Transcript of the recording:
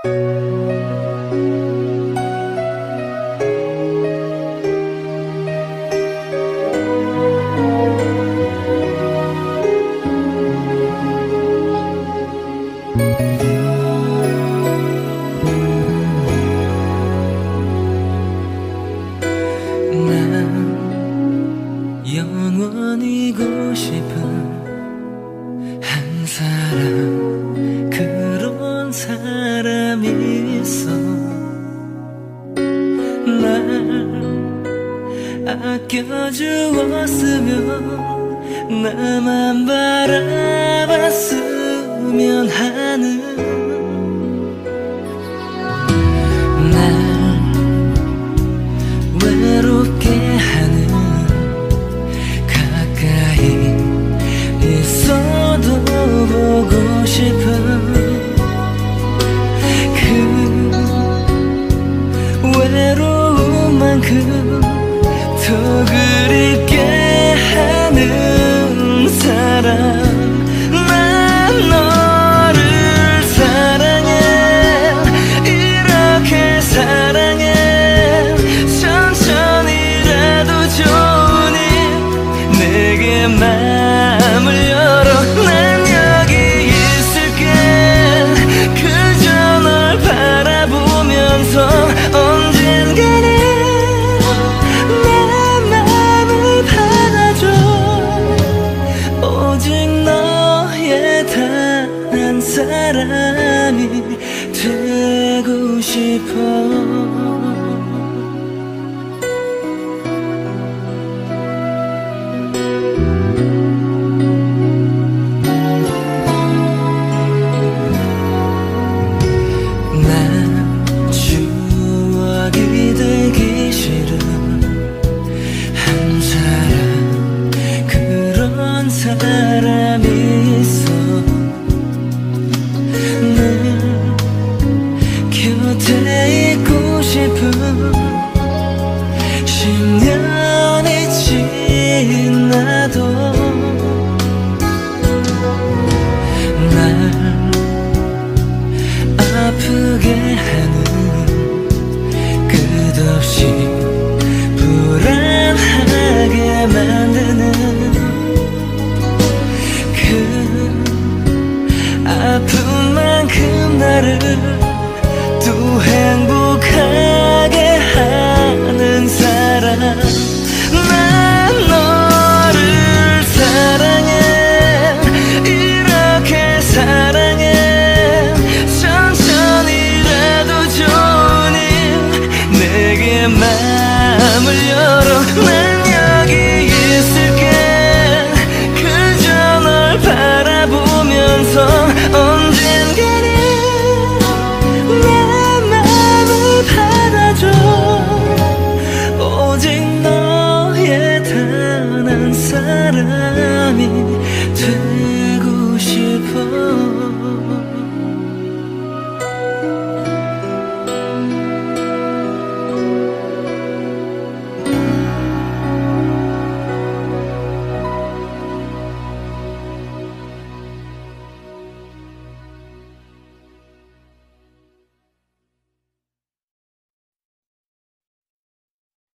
영원히고 싶은 한 사람, 그런 사람이 있어. 날 아껴주었으면, 나만 바라봤으면 하는, 날 외롭게 하는, 있어도 보고 싶은 그 외로움만큼 더 그립게 하는 사람. 난 너를 사랑해, 이렇게 사랑해. 천천히라도 좋으니 내게 마음을 열어. 난 여기 있을게. 그저 널 바라보면서 언젠가는 내 마음을 받아줘. 오직 너의 단 한 사람이 되고 싶어. 되기 싫은 한 사람, 그런 사람이 있어. 늘 곁에 있고 싶은 10년이 지나도 날 아프게 하는, 끝없이 불안하게 만드는 그 아픈 만큼 나를 또 행복하게 하는 사람. 난 너를 사랑해, 이렇게 사랑해. 천천히라도 좋으니 내게 마음을 열어. 난 여기 있을게. 그저 널 바라보면서 언젠가는 내 마음을 받아줘. 오직 너의 단 한 사람이 돼.